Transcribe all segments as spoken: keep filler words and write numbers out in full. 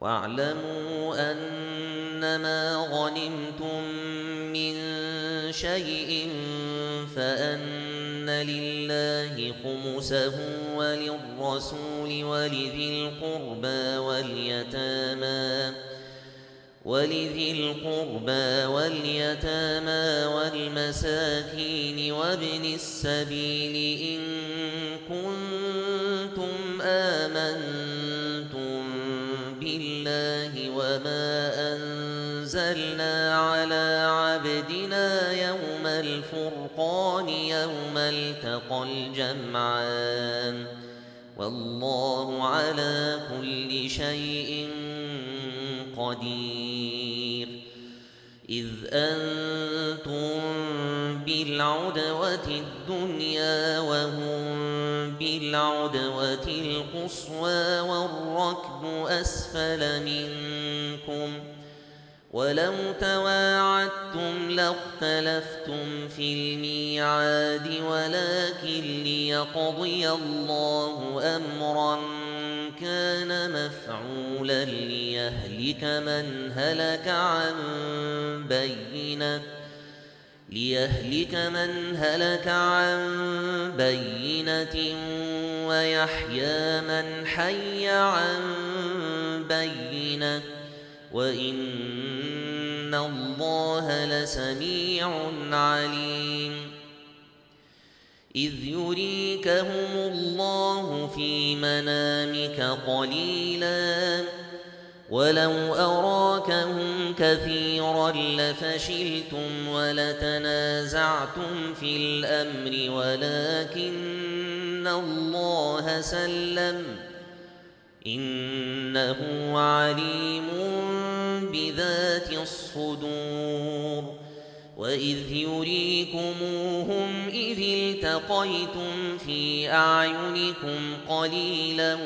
واعلموا أنما غنمتم من شيء فأن لله خمسه وللرسول ولذي القربى واليتامى ولذي القربى واليتامى والمساكين وابن السبيل إن كنتم آمنتم بالله وما أنزلنا على عبدنا يوم الفرقان يوم التقى الجمعان والله على كل شيء قدير. إذ أنتم بالعدوة الدنيا وهم بالعدوة القصوى والركب أسفل منكم ولو تواعدتم لاختلفتم في الميعاد ولكن ليقضي الله أمرا كان مفعولا ليهلك من هلك عن بينة ليهلك من هلك عن بينة ويحيى من حي عن بينة وإن الله لسميع عليم. إذ يريكهم الله في منامك قليلا ولو أراكهم كثيرا لفشلتم ولتنازعتم في الأمر ولكن الله سلم إنه عليم بذات الصدور. وإذ يريكموهم إذ التقيتم في أعينكم قليلا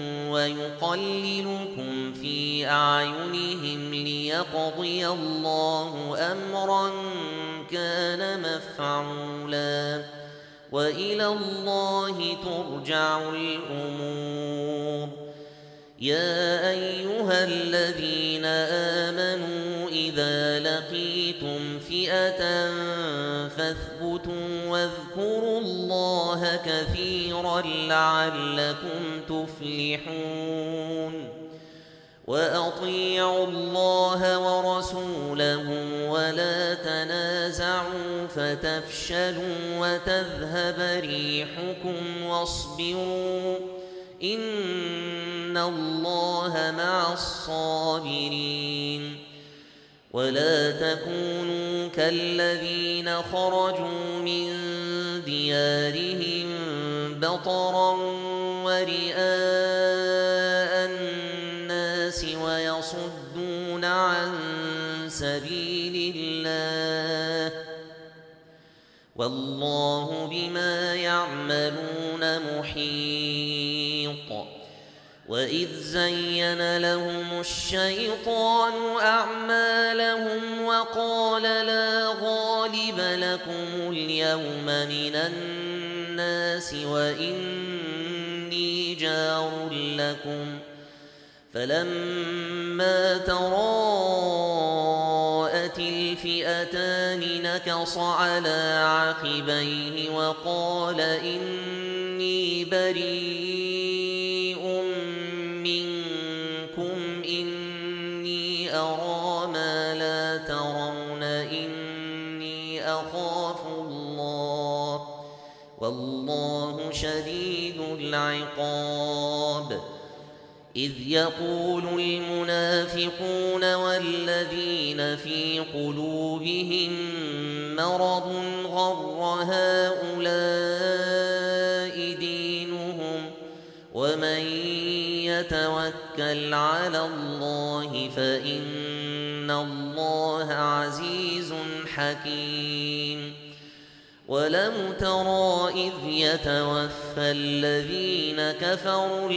ويقللكم في أعينهم ليقضي الله أمرا كان مفعولا وإلى الله ترجع الأمور. يا أيها الذين آمنوا إذا لقيتم فئة فاثبتوا واذكروا الله كثيرا لعلكم تفلحون. وأطيعوا الله ورسوله ولا تنازعوا فتفشلوا وتذهب ريحكم واصبروا إن الله مع الصابرين. ولا تكونوا كالذين خرجوا من ديارهم بطرا ورئاء الناس ويصدون عن سبيل الله والله بما يعملون محيط. وإذ زين لهم الشيطان أعمالهم وقال لا غالب لكم اليوم من الناس وإني جار لكم فلما تراءت الفئتان نكص على عقبيه وقال إني بريء منكم إني أرى ما لا ترون إني أخاف الله والله شديد العقاب. إذ يقول المنافقون والذين في قلوبهم مرض غر هؤلاء دينهم ومن يتوكل على الله فإن الله عزيز حكيم. ولو ترى إذ يتوفى الذين كفروا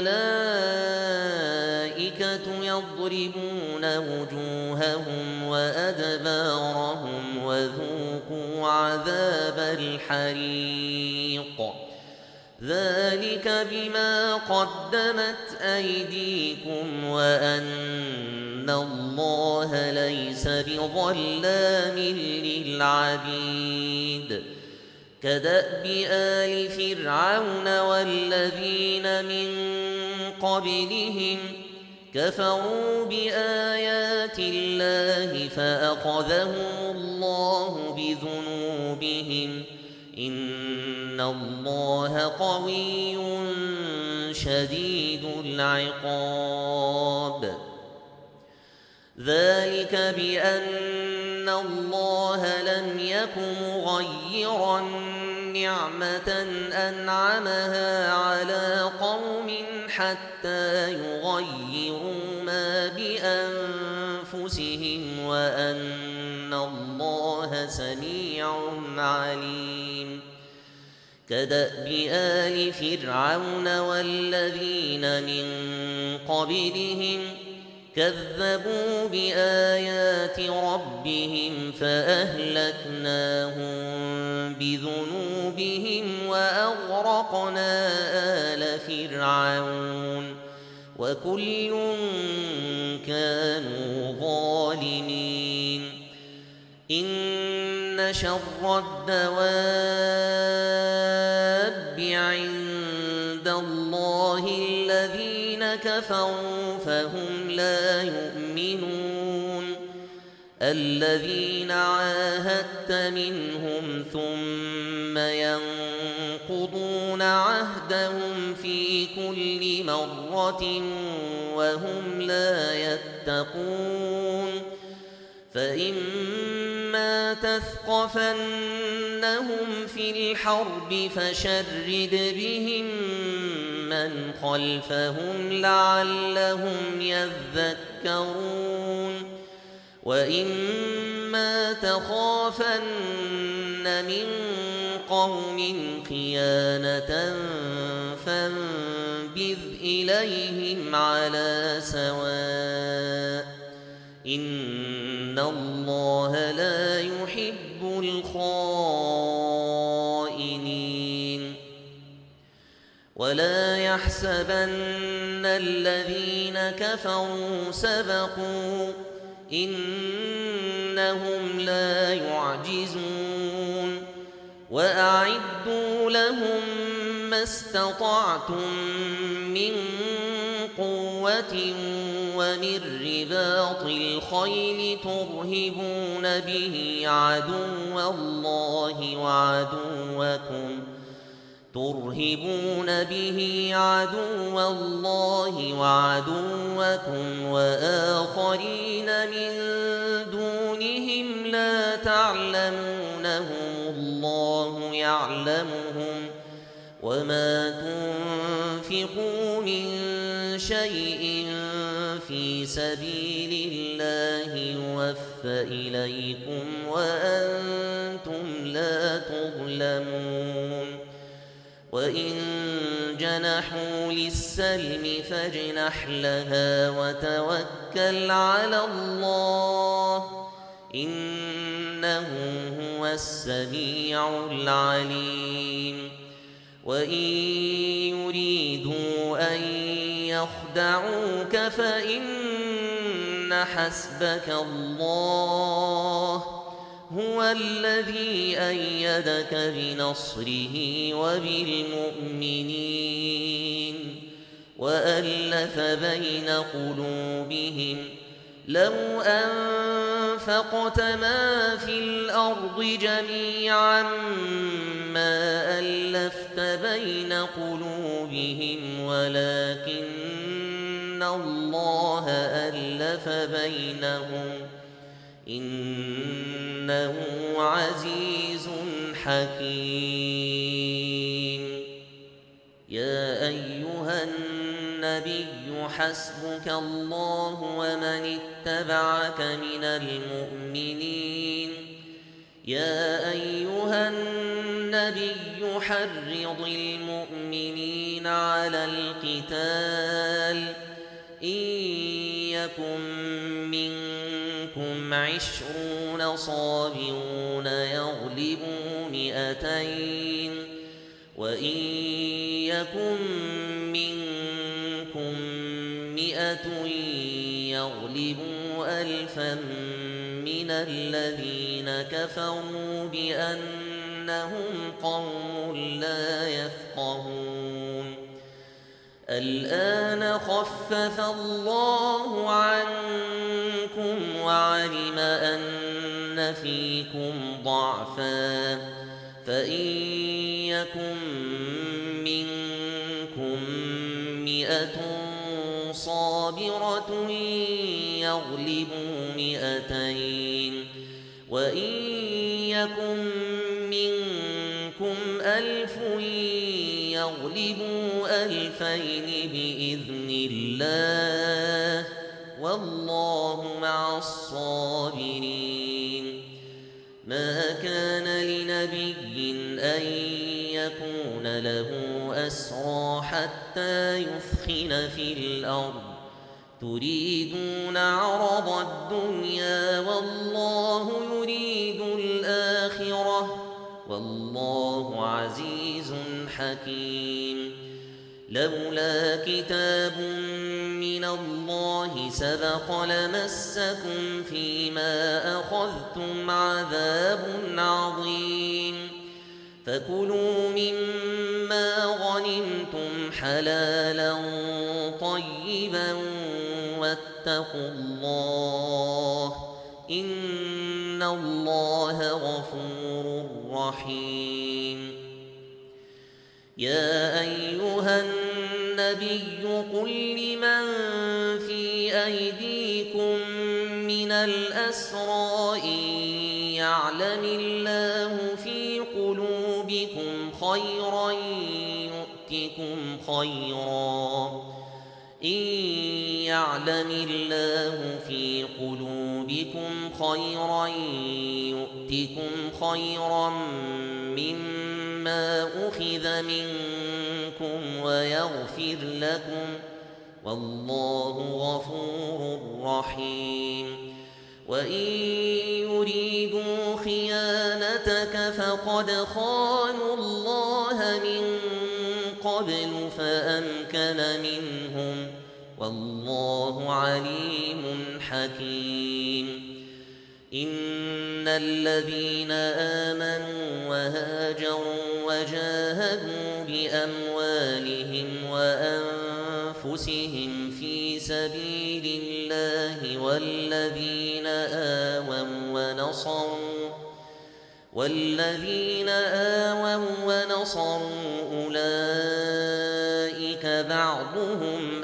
الملائكة يضربون وجوههم وأدبارهم وذوقوا عذاب الحريق ذلك بما قدمت أيديكم وأن الله ليس بظلام للعبيد كدأب آل فرعون والذين من قبلهم كفروا بآيات الله فأخذهم الله بذنوبهم إن الله قوي شديد العقاب ذلك بأن الله لم يك مغيرا نعمة أنعمها على قوم حتى يغيروا ما بأنفسهم وأن الله سميع عليم كدأب آل فرعون والذين من قبلهم كذبوا بآيات ربهم فأهلكناهم بذنوبهم وأغرقنا آل فرعون وكل كانوا ظالمين إن شر الدواب عند الله الذين كفروا فهم لا يؤمنون الذين عاهدت منهم ثم ينقضون عهدهم في كل مرة وهم لا يتقون فإما تثقفنهم في الحرب فشرد بهم من خلفهم لعلهم يذكرون وإما تخافن من قوم خيانة فانبذ إليهم على سواء إن الله لا يحب الخائنين ولا يحسبن الذين كفروا سبقوا إنهم لا يعجزون وأعدوا لهم ما استطعتم من قوة ومن رباط الخيل ترهبون به عدو الله وعدوكم ترهبون به عدو الله وعدوكم وآخرين من دونهم لا تعلمونهم الله يعلمهم وما تنفقوا من شيء في سبيل الله يوفى إليكم وأنتم لا تظلمون وإن جنحوا للسلم فاجنح لها وتوكل على الله إنه هو السميع العليم وإن يريدوا أن يخدعوك فإن حسبك الله هو الذي أيدك بنصره وبالمؤمنين وألف بين قلوبهم لو أنفقت ما في الأرض جميعا ما ألفت بين قلوبهم ولكن الله ألف بينهم إنه عزيز حكيم يا أيها النبي حسبك الله ومن اتبعك من المؤمنين يا أيها النبي حرض المؤمنين على القتال إن يكن منكم عشرون صابرون يغلبوا مئتين وإن يكن منكم مئة يغلبوا ألفا من الذين كفروا بأنهم قوم لا يفقهون الآن خفف الله عنكم وعلم أن فيكم ضعفا فإن يكن منكم مئة صابرة يغلبوا مئتين وإن يكن منكم ألف يغلبوا ألفين بإذن الله والله مع الصابرين ما كان لنبي أن يكون له أسرى حتى يثخن في الأرض تريدون عرض الدنيا والله يريد الآخرة والله عزيز حكيم لولا كتاب من الله سبق لمسكم فيما أخذتم عذاب عظيم فكلوا مما غنمتم حلالا طيبا واتقوا الله إن الله غفور رحيم يا أيها النبي قل لمن في أيديكم من الأسرى إن يعلم الله في قلوبكم خيرا يؤتكم خيرا إن يعلم الله في قلوبكم خيرا يؤتكم خيرا مما أخذ منكم ويغفر لكم والله غفور رحيم وإن يريدوا خيانتك فقد خانوا الله من قبل فأمكن منهم والله عليم حكيم إن الذين آمنوا وهاجروا وجاهدوا بأموالهم وأنفسهم في سبيل الله والذين آووا ونصروا والذين آووا ونصروا أولئك بعضهم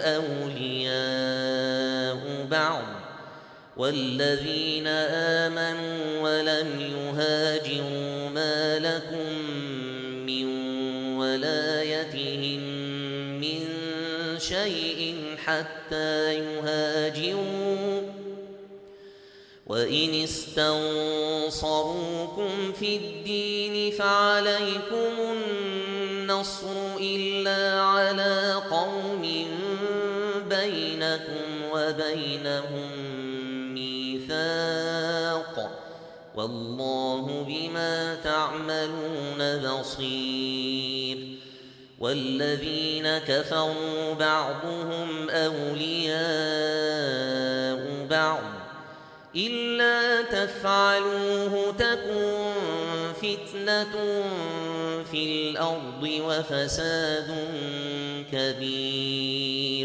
أولياء بعض والذين آمنوا ولم يهاجروا ما لكم من ولايتهم من شيء حتى يهاجروا وإن استنصروكم في الدين فعليكم النصر إلا على قوم بينكم وبينهم ميثاق والله بما تعملون بصير والذين كفروا بعضهم أولياء بعض إلا تفعلوه تكن فتنة في الأرض وفساد كبير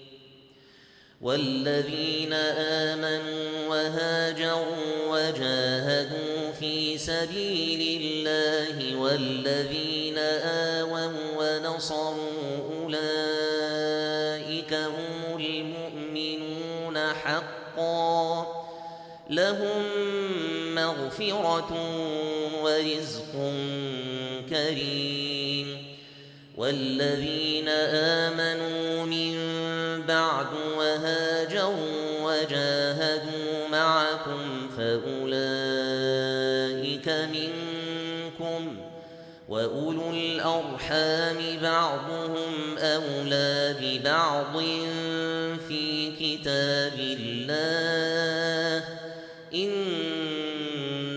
والذين آمنوا وهاجروا وجاهدوا في سبيل الله والذين آووا ونصروا أولئك هم المؤمنون حقا لهم مغفرة ورزق كريم والذين آمنوا من بعد وهاجروا وجاهدوا معكم فأولئك منكم وأولو الأرحام بعضهم أولى ببعض في كتاب الله إن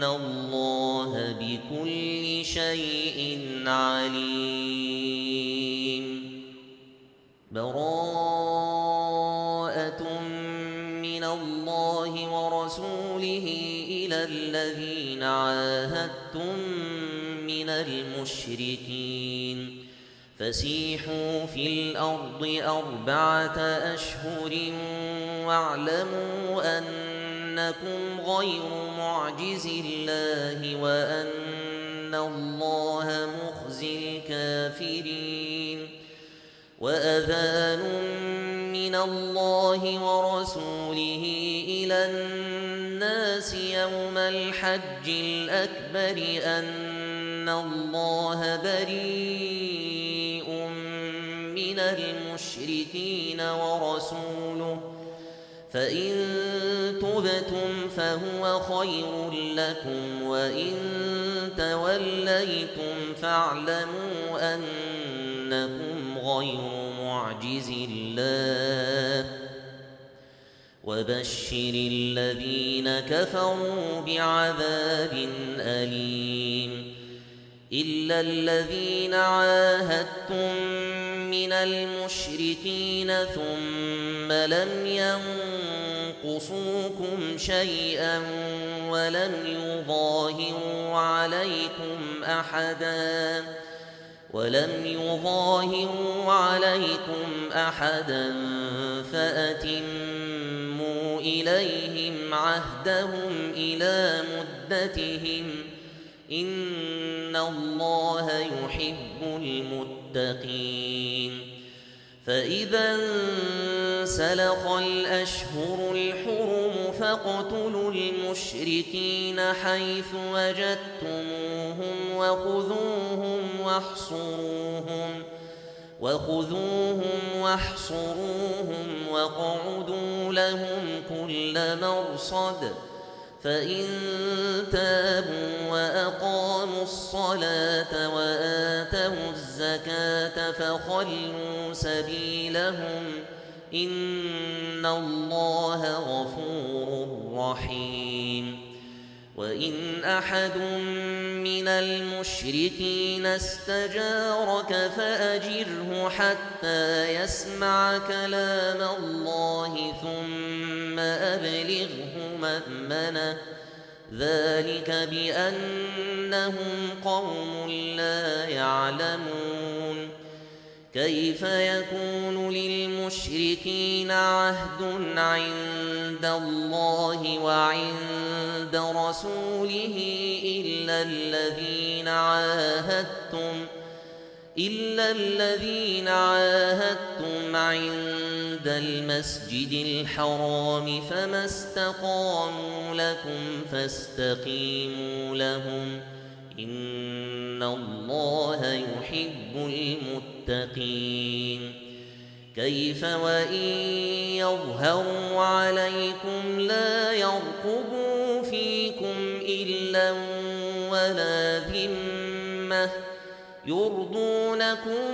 الله بكل شيء عليم من الله ورسوله إلى الذين عاهدتم من المشركين فسيحوا في الأرض أربعة أشهر واعلموا أنكم غير معجز الله وأن الله مخزي الكافرين وأذان من الله ورسوله إلى الناس يوم الحج الأكبر أن الله بريء من المشركين ورسوله فإن تبتم فهو خير لكم وإن توليتم فاعلموا أنكم غير معجز الله وبشر الذين كفروا بعذاب أليم إلا الذين عاهدتم من المشركين ثم لم ينقصوكم شيئا ولم يظاهروا عليكم أحدا ولم يظاهروا عليكم أحدا فأتموا إليهم عهدهم إلى مدتهم إن الله يحب المتقين فإذا انسلخ الأشهر الحرم فاقتلوا المشركين حيث وجدتموهم وخذوهم واحصروهم وخذوهم واحصروهم واقعدوا لهم كل مرصد فإن تابوا وأقاموا الصلاة وآتوا الزكاة فخلوا سبيلهم إن الله غفور رحيم وإن أحد من المشركين استجارك فأجره حتى يسمع كلام الله ثم أبلغه مأمنه ذلك بأنهم قوم لا يعلمون كيف يكون للمشركين عهد عند الله وعند رسوله إلا الذين عاهدتم إلا الذين عاهدتم عند المسجد الحرام فما استقاموا لكم فاستقيموا لهم إن الله يحب المتقين كيف وإن يظهروا عليكم لا يرقبوا فيكم إلا ولا ذمة يرضونكم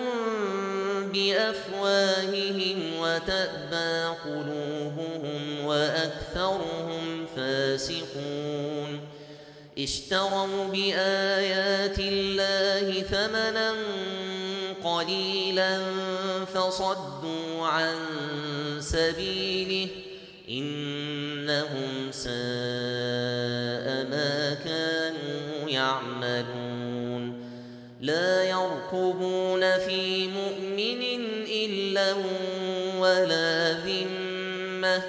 بأفواههم وتأبى قلوبهم وأكثرهم فاسقون اشتروا بآيات الله ثمنا قليلا فصدوا عن سبيله إنهم ساء ما كانوا يعملون لا يرقبون في مؤمن إلا ولا ذمة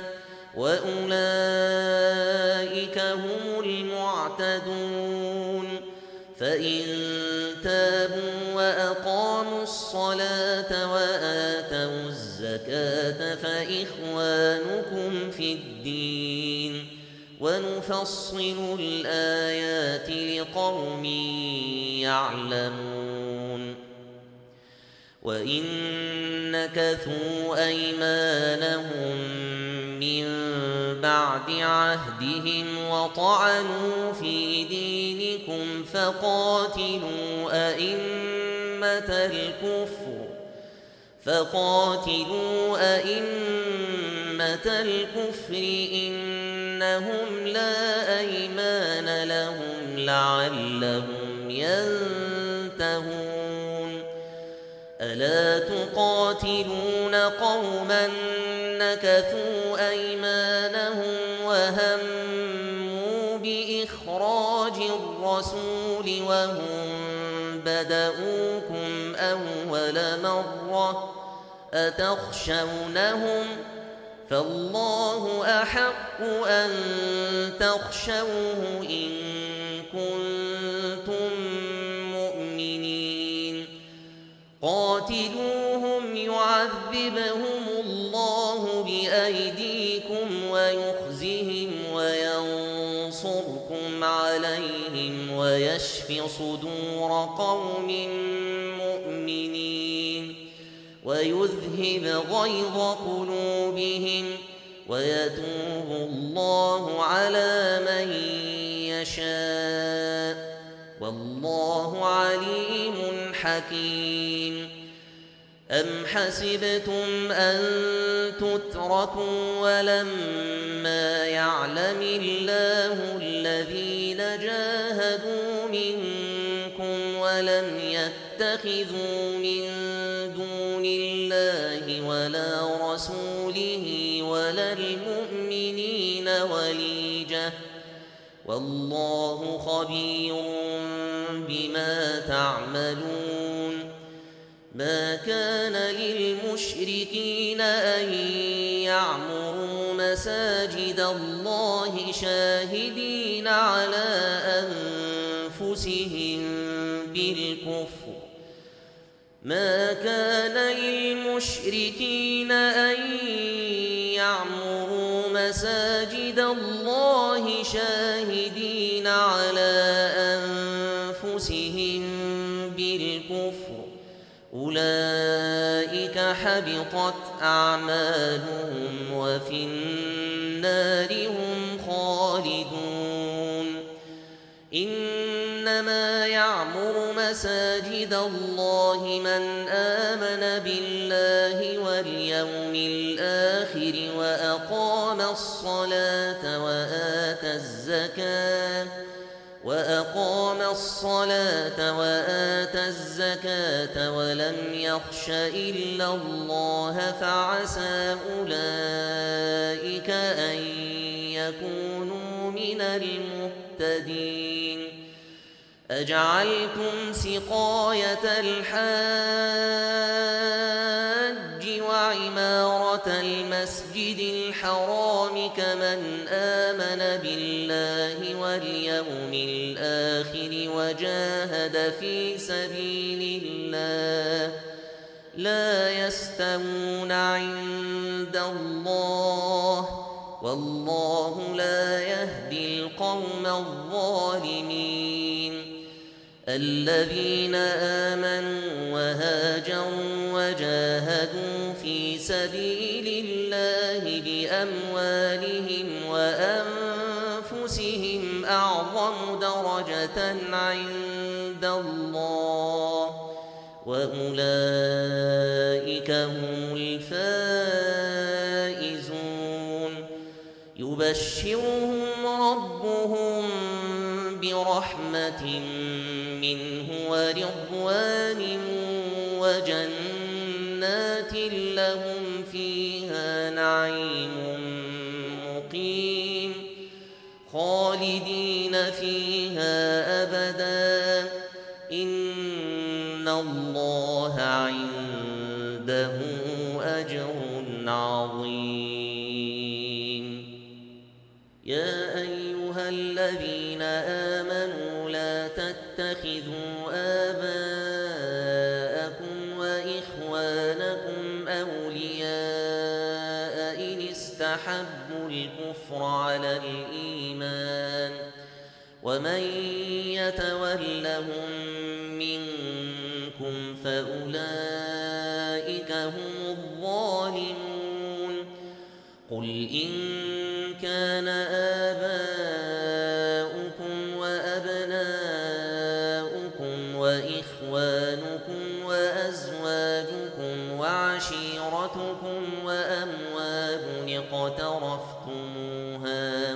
وأولئك هم المعتدون فإن تابوا وأقاموا الصلاة وآتوا الزكاة فإخوانكم في الدين ونفصل الآيات لقوم يعلمون وإن نكثوا أيمانهم من بعد عهدهم وطعنوا في دينكم فقاتلوا أئمة الكفر فقاتلوا أئمة الكفر إنهم لا أيمان لهم لعلهم ينتهون ألا تقاتلون قوما نكثوا أيمانهم وهم بدؤوكم أول مرة أتخشونهم فالله أحق أن تخشوه إن كنتم مؤمنين قاتلوهم يعذبهم الله بأيديكم ويخزهم وينصركم عليهم ويشف صدور قوم مؤمنين ويذهب غيظ قلوبهم ويتوب الله على من يشاء والله عليم حكيم أم حسبتم أن تتركوا ولما يعلم الله الذين جاهدوا منكم ولم يتخذوا من دون الله ولا رسوله ولا المؤمنين وليجة والله خبير بما تعملون ما كان للمشركين أن يعمروا مساجد الله شاهدين على أنفسهم بالكفر ما كان للمشركين أن يعمروا مساجد الله شاهدين على أنفسهم بالكفر أولئك حبطت أعمالهم وفي النار هم خالدون إنما يعمر مساجد الله من آمن بالله واليوم الآخر وأقام الصلاة وآتى الزكاة وأقام الصلاة وآتى الزكاة ولم يخش إلا الله فعسى أولئك أن يكونوا من المهتدين أجعلتم سقاية الحاج وعمارة المسجد الحرام كمن آمن بالله واليوم الآخر وجاهد في سبيل الله لا يستوون عند الله والله لا يهدي القوم الظالمين الذين آمنوا وهاجروا وجاهدوا في سبيل الله بأموالهم وأنفسهم أعظم درجة عند الله وأولئك هم الفائزون يبشرهم ربهم برحمة منه ورضوان وجنات لهم فيها نعيم مقيم خالدين فيها أبدا إن الله عنده أجر عظيم يا أيها الذين آمنوا لا تتخذوا آباءكم وإخوانكم أولياء إن استحبوا الكفر على الإيمان ومن يتولهم منكم فأولئك هم الظالمون قل إن كان آباؤكم وأبناؤكم وإخوانكم وأزواجكم وعشيرتكم وأموال اقترفتموها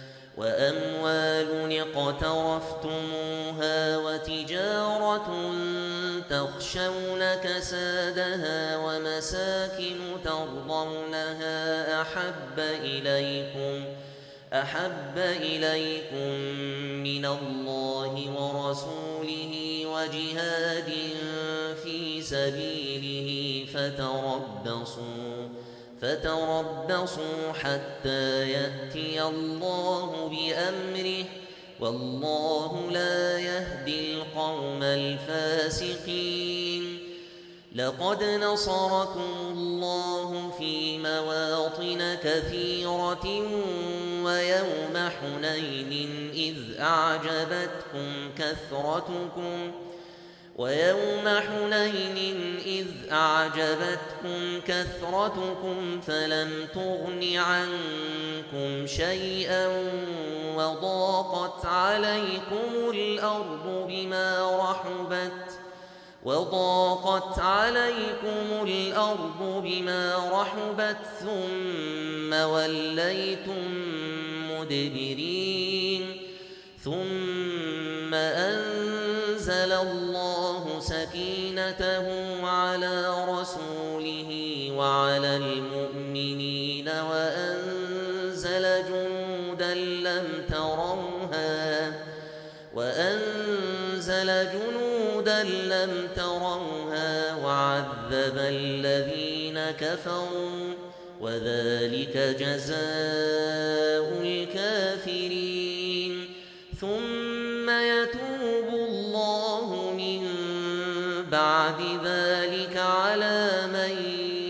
وأموال اقترفتموها وتجارة تخشون كسادها ومساكن ترضونها أحب إليكم أحب إليكم من الله ورسوله وجهاد في سبيله فتربصوا فتربصوا حتى يأتي الله بأمره والله لا يهدي القوم الفاسقين. لقد نصركم الله في مواطن كثيرة ويوم حنين إذ أعجبتكم كثرتكم ويوم حنين إذ أعجبتكم كثرتكم فلم تغن عنكم شيئا وضاقت عليكم الأرض بما رحبت وضاقت عليكم الأرض بما رحبت ثم وليتم مدبرين. ثم أنزل الله سكينته على رسوله وعلى المؤمنين وأنزل جنودا لم تروها وأنزل جنودا لم تروها وعذب الذين كفروا وذلك جزاء الكافرين. ثم يتوب الله من بعد ذلك على من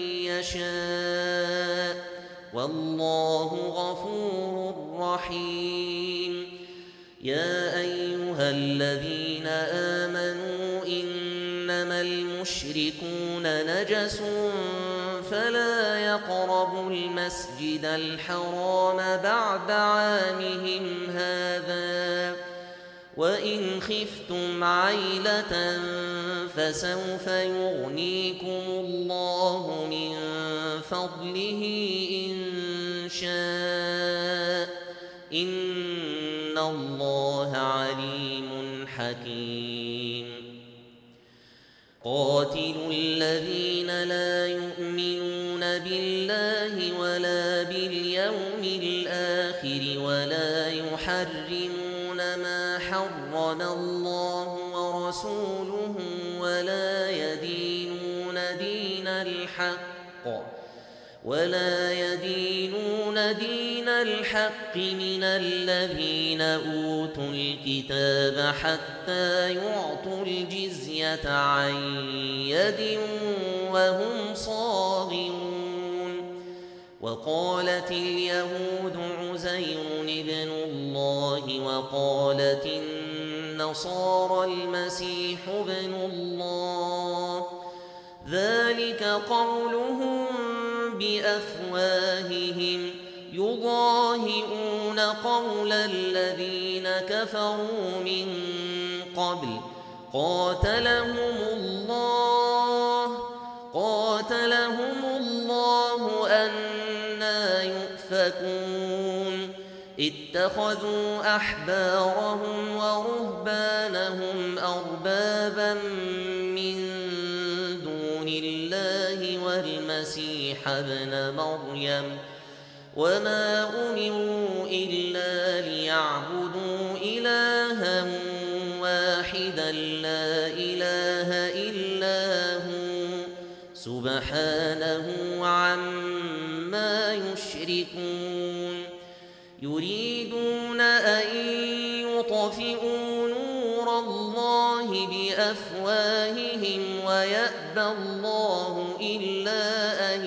يشاء والله غفور رحيم. يا أيها الذين آمنوا إنما المشركون نجس فلا يقربوا المسجد الحرام بعد عامهم هذا وإن خفتم عيلة فسوف يغنيكم الله من فضله إن شاء إن الله عليم حكيم. قاتلوا الذين لا يؤمنون بالله ولا باليوم الآخر ولا يحرمون ما حرم الله ورسوله ولا يدينون دين الحق ولا يدينون دين الحق من الذين أوتوا الكتاب حتى يعطوا الجزية عن يد وهم صاغرون. وقالت اليهود عزير ابن الله وقالت النصارى المسيح ابن الله ذلك قولهم بأفواههم يضاهئون قول الذين كفروا من قبل قاتلهم الله قاتلهم الله أنى يؤفكون. اتخذوا أحبارهم ورهبانهم أربابا من دون الله والمسيح ابن مريم وما أمروا إلا ليعبدوا إلها واحدا لا إله إلا هو سبحانه عما يشركون. يريدون أن يطفئوا نور الله بأفواههم ويأبى الله إلا أن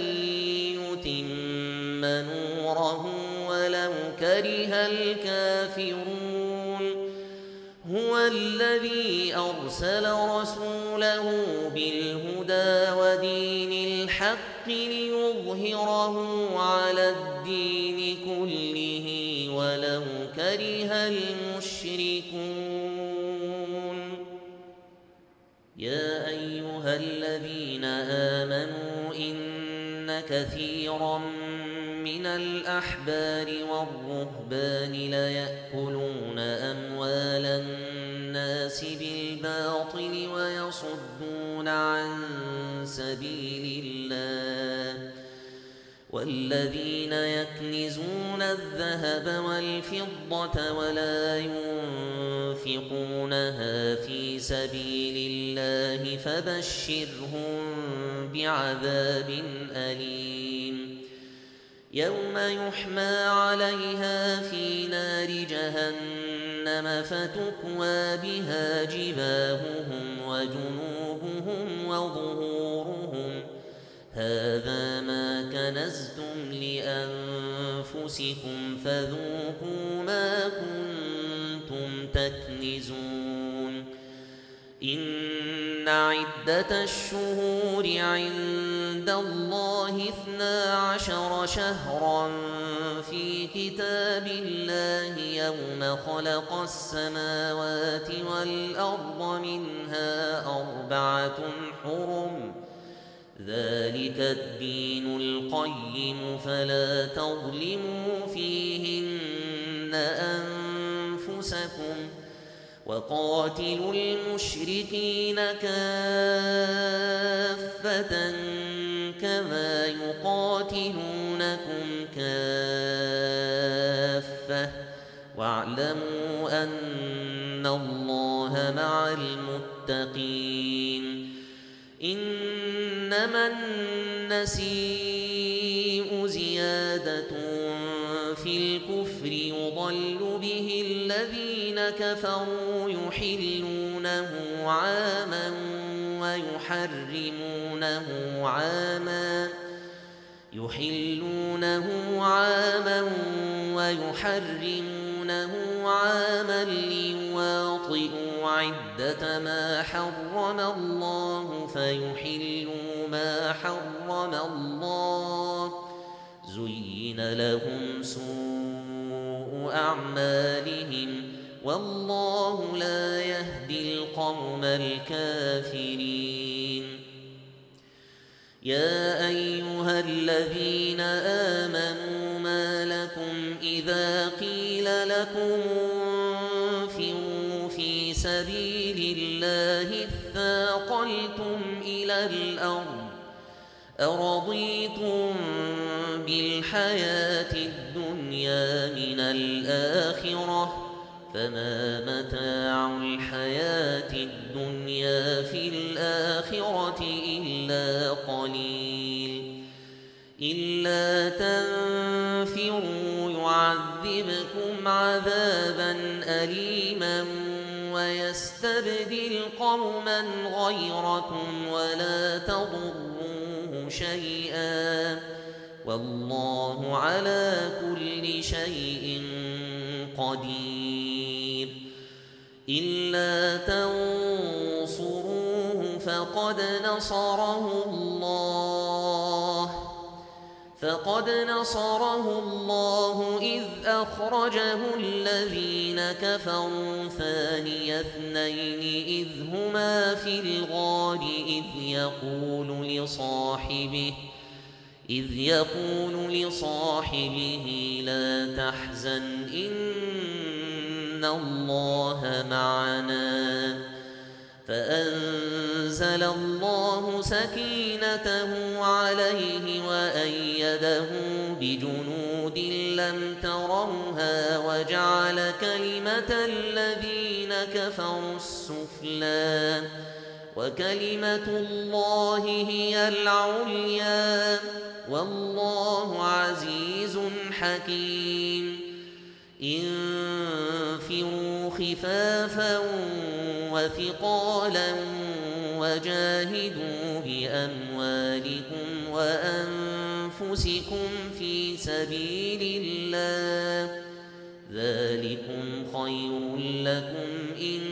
يتم نوره ولو كره الكافرون. هو الذي أرسل رسوله بالهدى ودين الحق ليظهره على الدين كله ولو كره المشركون. يا أيها الذين آمنوا إن كثيرا من الأحبار والرهبان ليأكلون أموال الناس بالباطل ويصدون عن سبيل الله والذين يكنزون الذهب والفضة ولا ينفقونها في سبيل الله فبشرهم بعذاب أليم يوم يحمى عليها في نار جهنم فتكوى بها جباههم وجنوبهم وظهورهم هذا ما كنزتم لأنفسكم فذوقوا ما كنتم تكنزون إن عدة الشهور عند الله اثنا عشر شهرا في كتاب الله يوم خلق السماوات والأرض منها أربعة حرم ذلك الدين القيم فلا تظلموا فيهن أنفسكم وقاتلوا المشركين كافة كما يقاتلونكم كافة واعلموا أن الله مع المتقين إنما النسيء زيادة في الكفر يضل به الذين كفروا يحلونه عاما ويحرمونه عاما يحلونه عاما ويحرمونه عاما ليواطئوا عدة ما حرم الله فيحلوا ما حرم الله زين لهم سوء أعمالهم والله لا يهدي القوم الكافرين يا أيها الذين آمنوا ما لكم إذا قيل لكم انفروا في سبيل الله اثاقلتم إلى الأرض أرضيتم بالحياة الدنيا من الآخرة فما متاع الحياة الدنيا في الآخرة إلا قليل إلا تنفروا يعذبكم عذابا أليما ويستبدل قوما غيركم ولا تضروه شيئا والله على كل شيء قدير إلا تنصروه فقد نصره الله فقد نصره الله إذ أخرجه الذين كفروا ثاني اثنين إذ هما في الغار إذ يقول لصاحبه إذ يقول لصاحبه لا تحزن إن الله معنا فأنزل الله سكينته عليه وأيده بجنود لم تروها وجعل كلمة الذين كفروا السفلى وكلمة الله هي العليا والله عزيز حكيم انفروا خفافا وثقالا وجاهدوا بأموالكم وأنفسكم في سبيل الله ذلكم خير لكم إن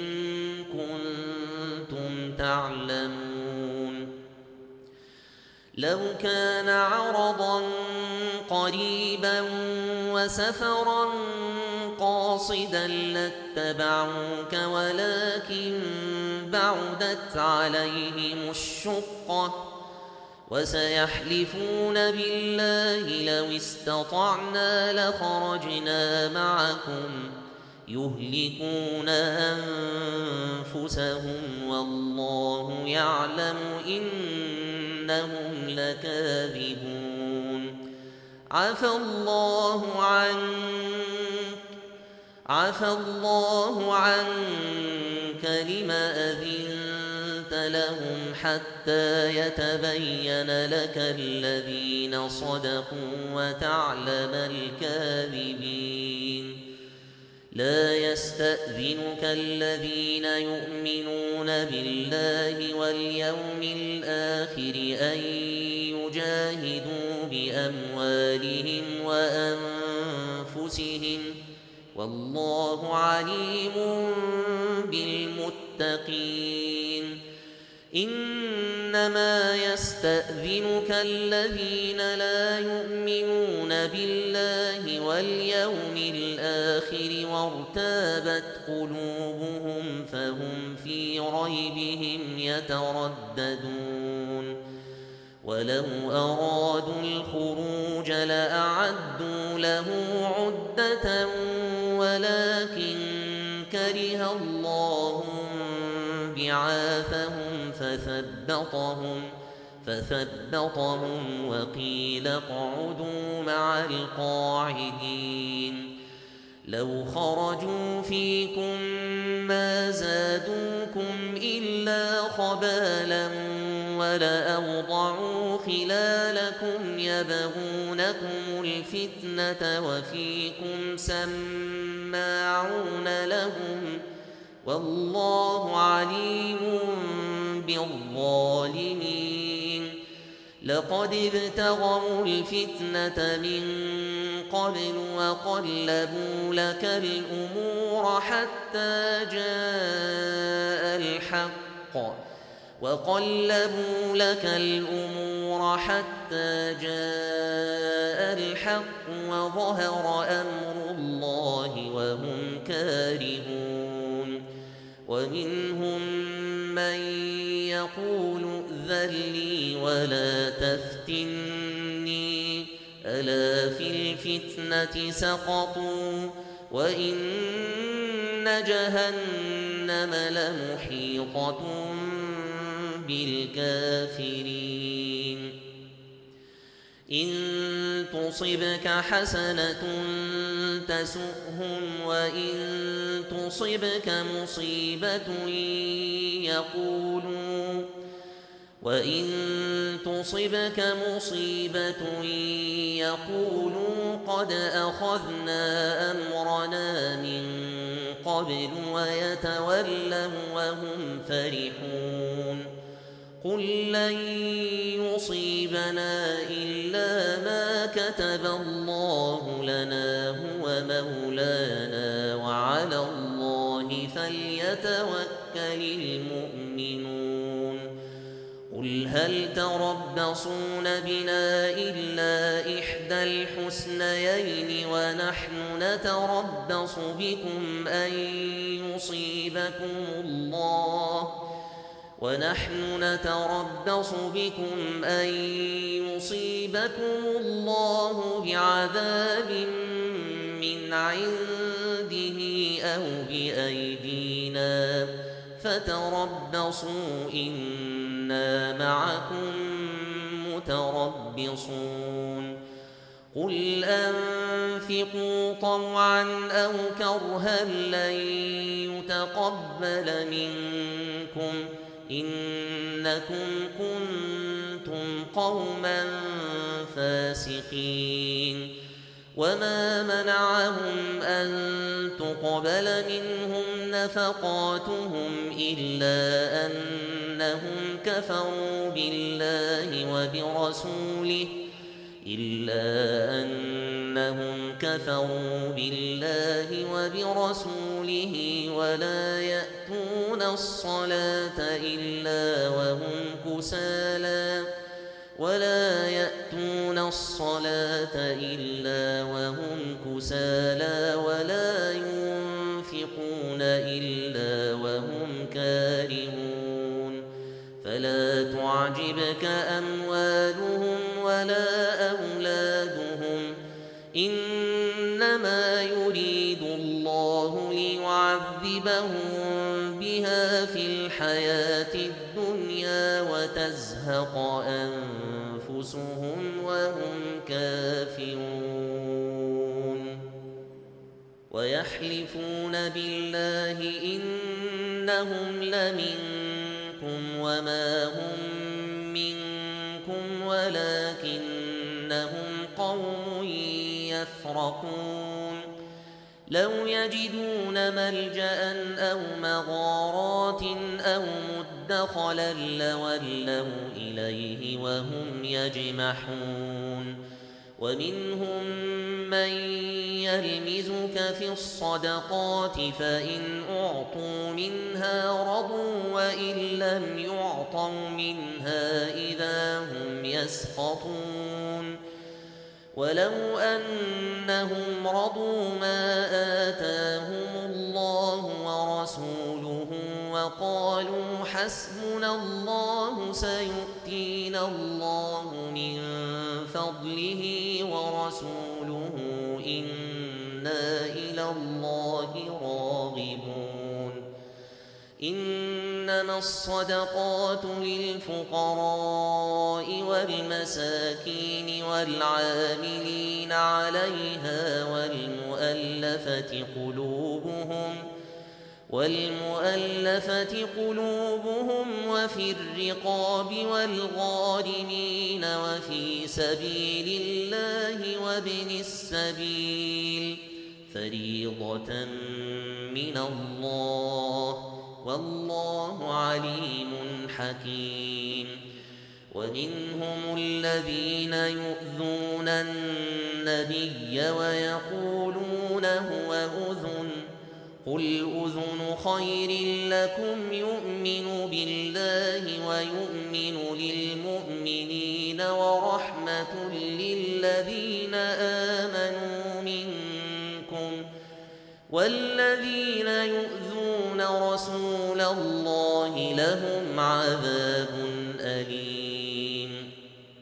كنتم تعلمون لو كان عرضا قريبا وسفرا قاصدا لاتبعوك ولكن بعدت عليهم الشقة وسيحلفون بالله لو استطعنا لخرجنا معكم يهلكون أنفسهم والله يعلم إنهم لكاذبون عفى الله عنك عفى الله عنك لم أذنت لهم حتى يتبين لك الذين صدقوا وتعلم الكاذبين لا يستأذنك الذين يؤمنون بالله واليوم الآخر أن يجاهدوا بأموالهم وأنفسهم والله عليم بالمتقين إنما يستأذنك الذين لا يؤمنون بالله واليوم الآخر وارتابت قلوبهم فهم في ريبهم يترددون ولو أرادوا الخروج لأعدوا له عدة ولكن كره الله بعاثهم فثبطهم فثبطهم وقيل اقعدوا مع القاعدين لو خرجوا فيكم ما زادوكم إلا خبالا ولأوضعوا خلالكم يبغونكم الفتنة وفيكم سماعون لهم والله عليم بالظالمين لقد ابتغوا الفتنة من قبل وقلبوا لك الأمور حتى جاء الحق وقلبوا لك الأمور حتى جاء الحق وظهر أمر الله وهم كارهون ومنهم من يقول ائذن لي ولا تفتني ألا في الفتنة سقطوا وإن جهنم لمحيطة بالكافرين إن تصبك حسنة تسؤهم وإن تصبك مصيبة يقولوا وإن تصبك مصيبة يقولوا قد أخذنا أمرنا من قبل ويتولوا وهم فرحون قل لن يصيبنا إلا ما كتب الله لنا هو مولانا وعلى الله فليتوكل المؤمنون قل هل تربصون بنا إلا إحدى الحسنيين ونحن نتربص بكم أن يصيبكم الله ونحن نتربص بكم أن يصيبكم الله بعذاب من عنده أو بأيدينا فتربصوا إنا معكم متربصون قل أنفقوا طوعا أو كرها لن يتقبل منكم إنكم كنتم قوما فاسقين وما منعهم أن تقبل منهم نفقاتهم إلا أنهم كفروا بالله وبرسوله إلا أنهم كفروا بالله وبرسوله ولا يأتون الصلاة إلا وهم كسالى ولا يأتون الصلاة إلا وهم كسالى ولا ينفقون إلا وهم كارهون فلا تعجبك أموالهم ولا أولادهم إنما يريد الله ليعذبهم بها في الحياة الدنيا وتزهق أنفسهم وهم كافرون ويحلفون بالله إنهم لمنكم وما هم منكم ولكنهم قوم يفرقون لو يجدون ملجأ أو مغارات أو مدخلا لولوا إليه وهم يجمحون ومنهم من يلمزك في الصدقات فإن أعطوا منها رضوا وإن لم يعطوا منها إذا هم يسخطون ولو أنهم رضوا ما آتاهم الله ورسوله وقالوا حسبنا الله سيؤتينا الله من فضله ورسوله إنا إلى الله راغبون إنما الصدقات للفقراء والمساكين والعاملين عليها والمؤلفة قلوبهم والمؤلفة قلوبهم وفي الرقاب والغارمين وفي سبيل الله وابن السبيل فريضة من الله والله عليم حكيم ومنهم الذين يؤذون النبي ويقولون هو أذن قل أذن خير لكم يؤمن بالله ويؤمن للمؤمنين ورحمة للذين آمنوا منكم والذين يؤذون رسول الله لهم عذاب أليم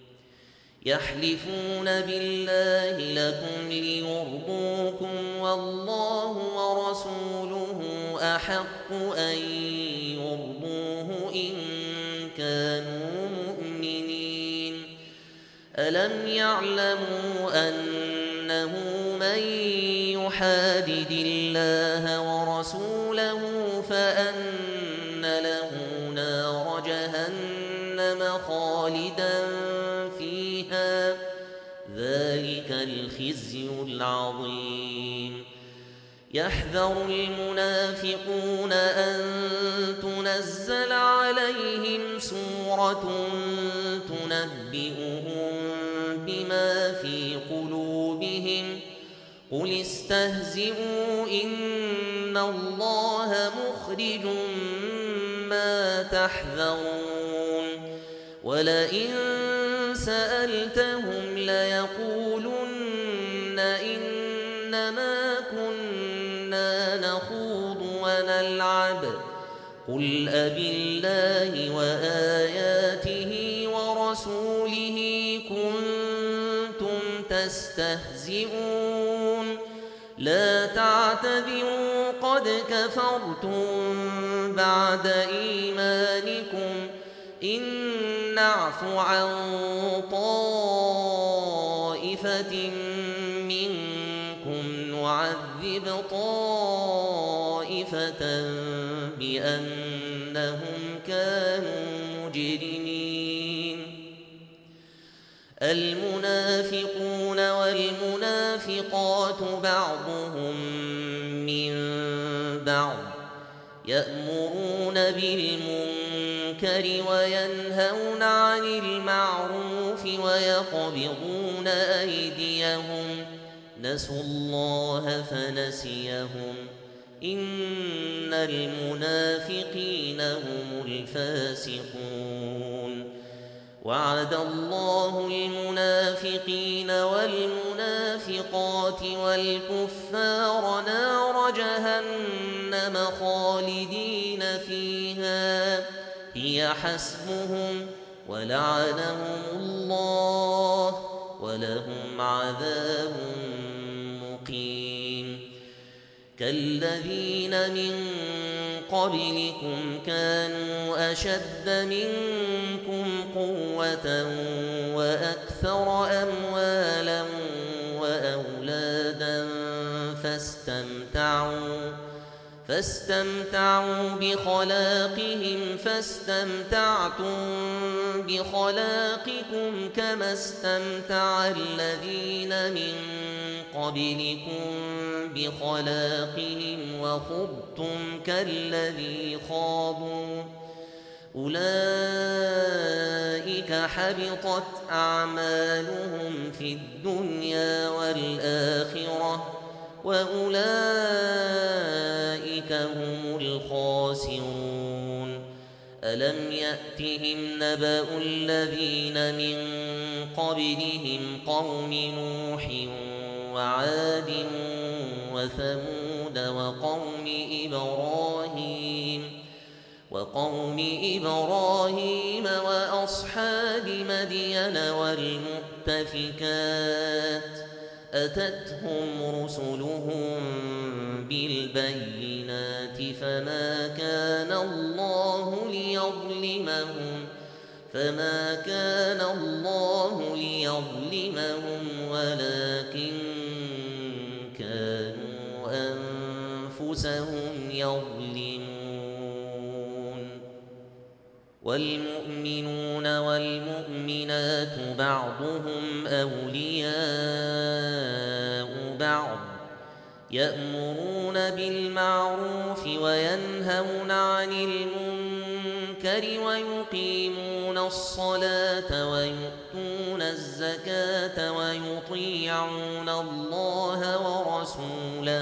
يحلفون بالله لكم ليرضوكم والله ورسوله أحق أن يرضوه إن كانوا مؤمنين ألم يعلموا أنه من يحادد الله ورسوله فأن له نار جهنم خالدا فيها ذلك الخزي العظيم يحذر المنافقون أن تنزل عليهم سورة تنبئهم بما في قلوبهم قل استهزئوا إن الله مخرج ما تحذرون ولئن سألتهم ليقولن إنما كنا نخوض ونلعب قل أبالله وآياته ورسوله كنتم تستهزئون لا تعتذروا قد كفرتم بعد إيمانكم إن نعف عن طائفة منكم نعذب طائفة بأنهم كانوا مجرمين المنافقون والمنافقات بعضهم من بعض يأمرون بالمنكر وينهون عن المعروف ويقبضون أيديهم نسوا الله فنسيهم إن المنافقين هم الفاسقون وعد الله المنافقين والمنافقات والكفار نار جهنم خالدين فيها هي حسبهم ولعنهم الله ولهم عذاب مقيم كالذين من قبلكم كانوا أشد منكم قوة وأكثر أموالا وأولادا فاستمتعوا فاستمتعوا بخلاقهم فاستمتعتم بخلاقكم كما استمتع الذين من قبلكم بخلاقهم وخضتم كالذي خاضوا أولئك حبطت أعمالهم في الدنيا والآخرة وأولئك هم الخاسرون ألم يأتهم نبأ الذين من قبلهم قوم نوح وعاد وثمود وقوم إبراهيم وقوم إبراهيم وأصحاب مدين والمؤتفكات أتتهم رسلهم بالبينات فما كان الله ليظلمهم فما كان الله ليظلمهم ولكن كانوا أنفسهم يظلمون والمؤمنون والمؤمنات بعضهم أولياء بعض يأمرون بالمعروف وينهون عن المنكر ويقيمون الصلاة ويؤتون الزكاة ويطيعون الله ورسوله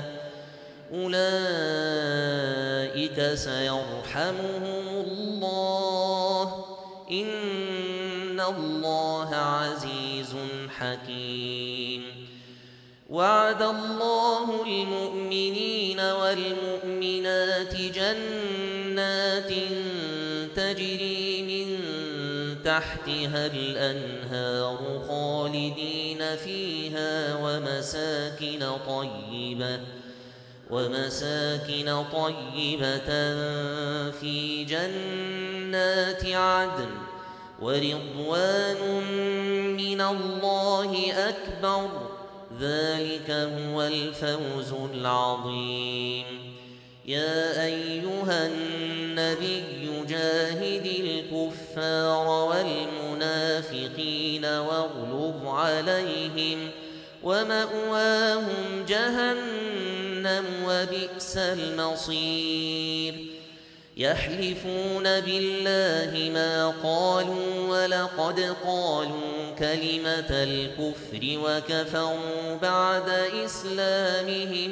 أولئك سيرحمهم الله إن الله عزيز حكيم وعد الله المؤمنين والمؤمنات جنات تجري من تحتها الأنهار خالدين فيها ومساكن طيبة ومساكن طيبة في جنات عدن ورضوان من الله أكبر ذلك هو الفوز العظيم يا أيها النبي جاهد الكفار والمنافقين واغلظ عليهم ومأواهم جهنم وبئس المصير يحلفون بالله ما قالوا ولقد قالوا كلمة الكفر وكفروا بعد إسلامهم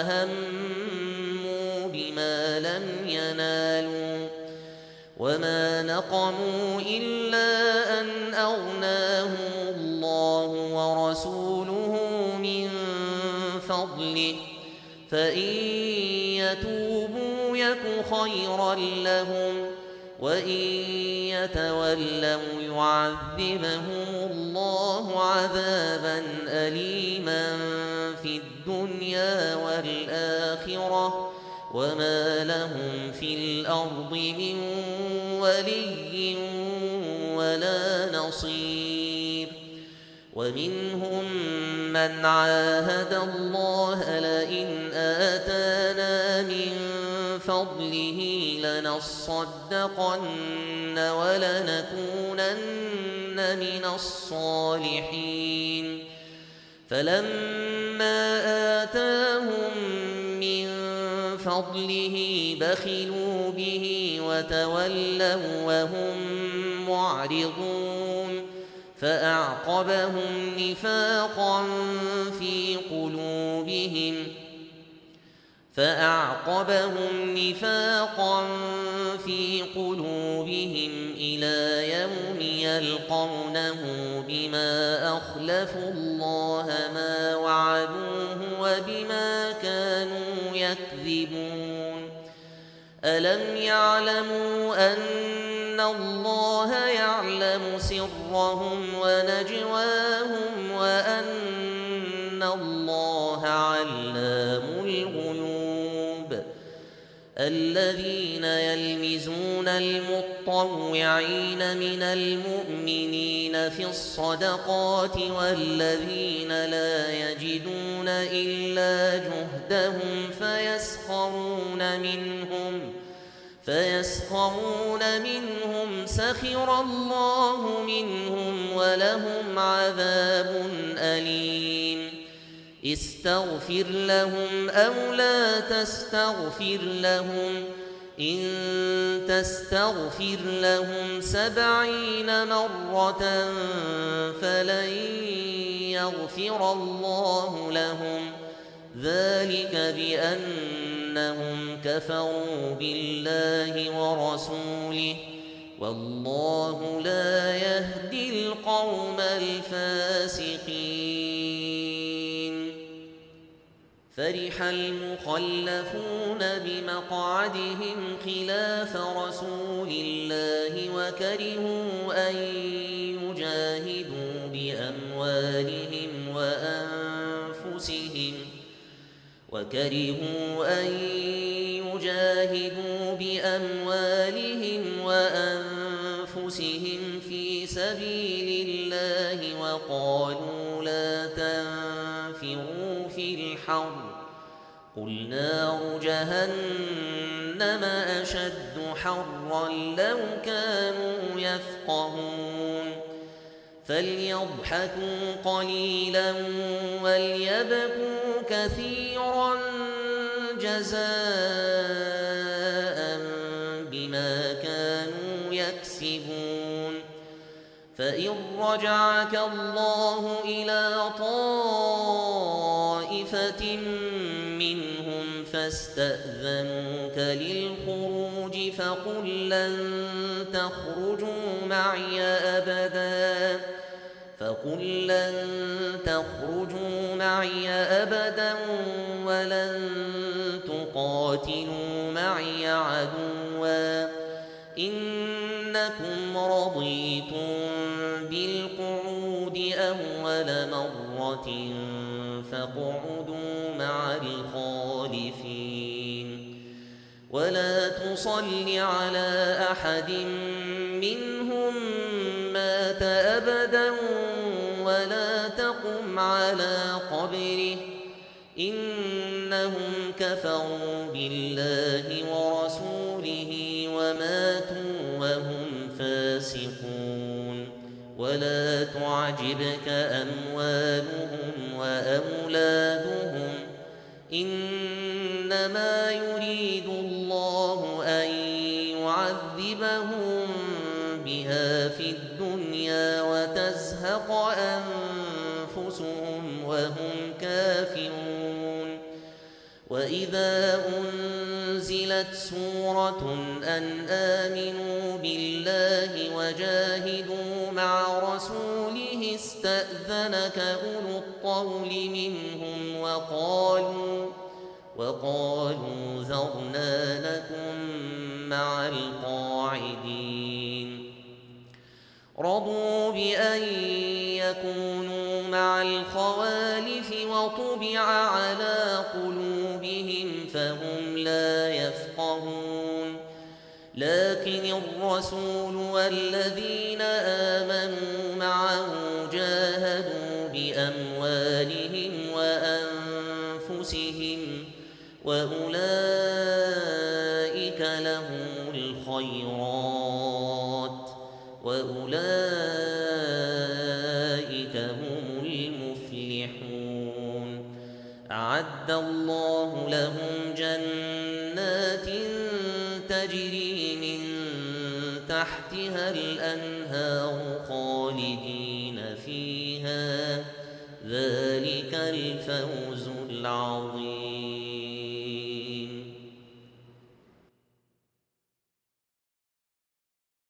وهموا بما لم ينالوا وما نقموا إلا أن أغناهم الله ورسوله من فضله فإن يتوبوا يك خيرا لهم وإن يتولوا يعذبهم الله عذابا أليما في الدنيا والآخرة وما لهم في الأرض من ولي ولا نصير ومنهم من عاهد الله لئن آتانا من فضله لنصدقن ولنكونن من الصالحين فلما آتاهم من فضله بخلوا به وتولوا وهم معرضون فأعقبهم نفاقا في قلوبهم فأعقبهم نفاقا في قلوبهم إلى يوم يلقونه بما أخلفوا الله ما وعدوه وبما كانوا يكذبون ألم يعلموا أن الله يعلم سرهم ونجواهم وأن الله علام الغيوب الذين يلمزون المطوعين من المؤمنين في الصدقات والذين لا يجدون إلا جهدهم فيسخرون منهم فيسخرون منهم سخر الله منهم ولهم عذاب أليم استغفر لهم أو لا تستغفر لهم إن تستغفر لهم سبعين مرة فلن يغفر الله لهم ذلك بأنهم كفروا بالله ورسوله والله لا يهدي القوم الفاسقين فرح المخلفون بمقعدهم خلاف رسول الله وكرهوا أن يجاهدوا بأموالهم وأنفسهم وكرهوا أن يجاهدوا بأموالهم وأنفسهم في سبيل الله وقالوا لا تنفروا في الحر قل نار جهنم أشد حرا لو كانوا يفقهون فليضحكوا قليلا وليبكوا كثيرا جزاء بما كانوا يكسبون فإن رجعك الله إلى طائفة منهم فاستأذنوك للخروج فقل لن تخرجوا معي أبدا فقل لن تخرجوا معي أبدا ولن تقاتلوا معي عدوا إنكم رضيتم بالقعود أول مرة فاقعدوا مع الخالفين ولا تصل على أحد منهم مات أبدا ولا تقم على قبره إنهم كفروا بالله ورسوله وماتوا وهم فاسقون ولا تعجبك أموالهم وأولادهم إنما يريد الله أن يعذبهم بها في الدنيا وتزهق أنفسهم وهم كافرون وإذا أنزلت سورة أن آمنوا بالله وجاهدوا مع رسوله استأذنك أولو الطول منهم وقالوا وقالوا ذرنا نكن مع القاعدين رضوا بأن يكونوا مع الخوالف وطبع على قلوبهم فهم لا يفقهون لكن الرسول والذين آمنوا معه جاهدوا بأموالهم وأنفسهم وأولئك لهم الخيرات وأولئك هم المفلحون أعد الله لهم جنات تجري من تحتها الأنهار خالدين فيها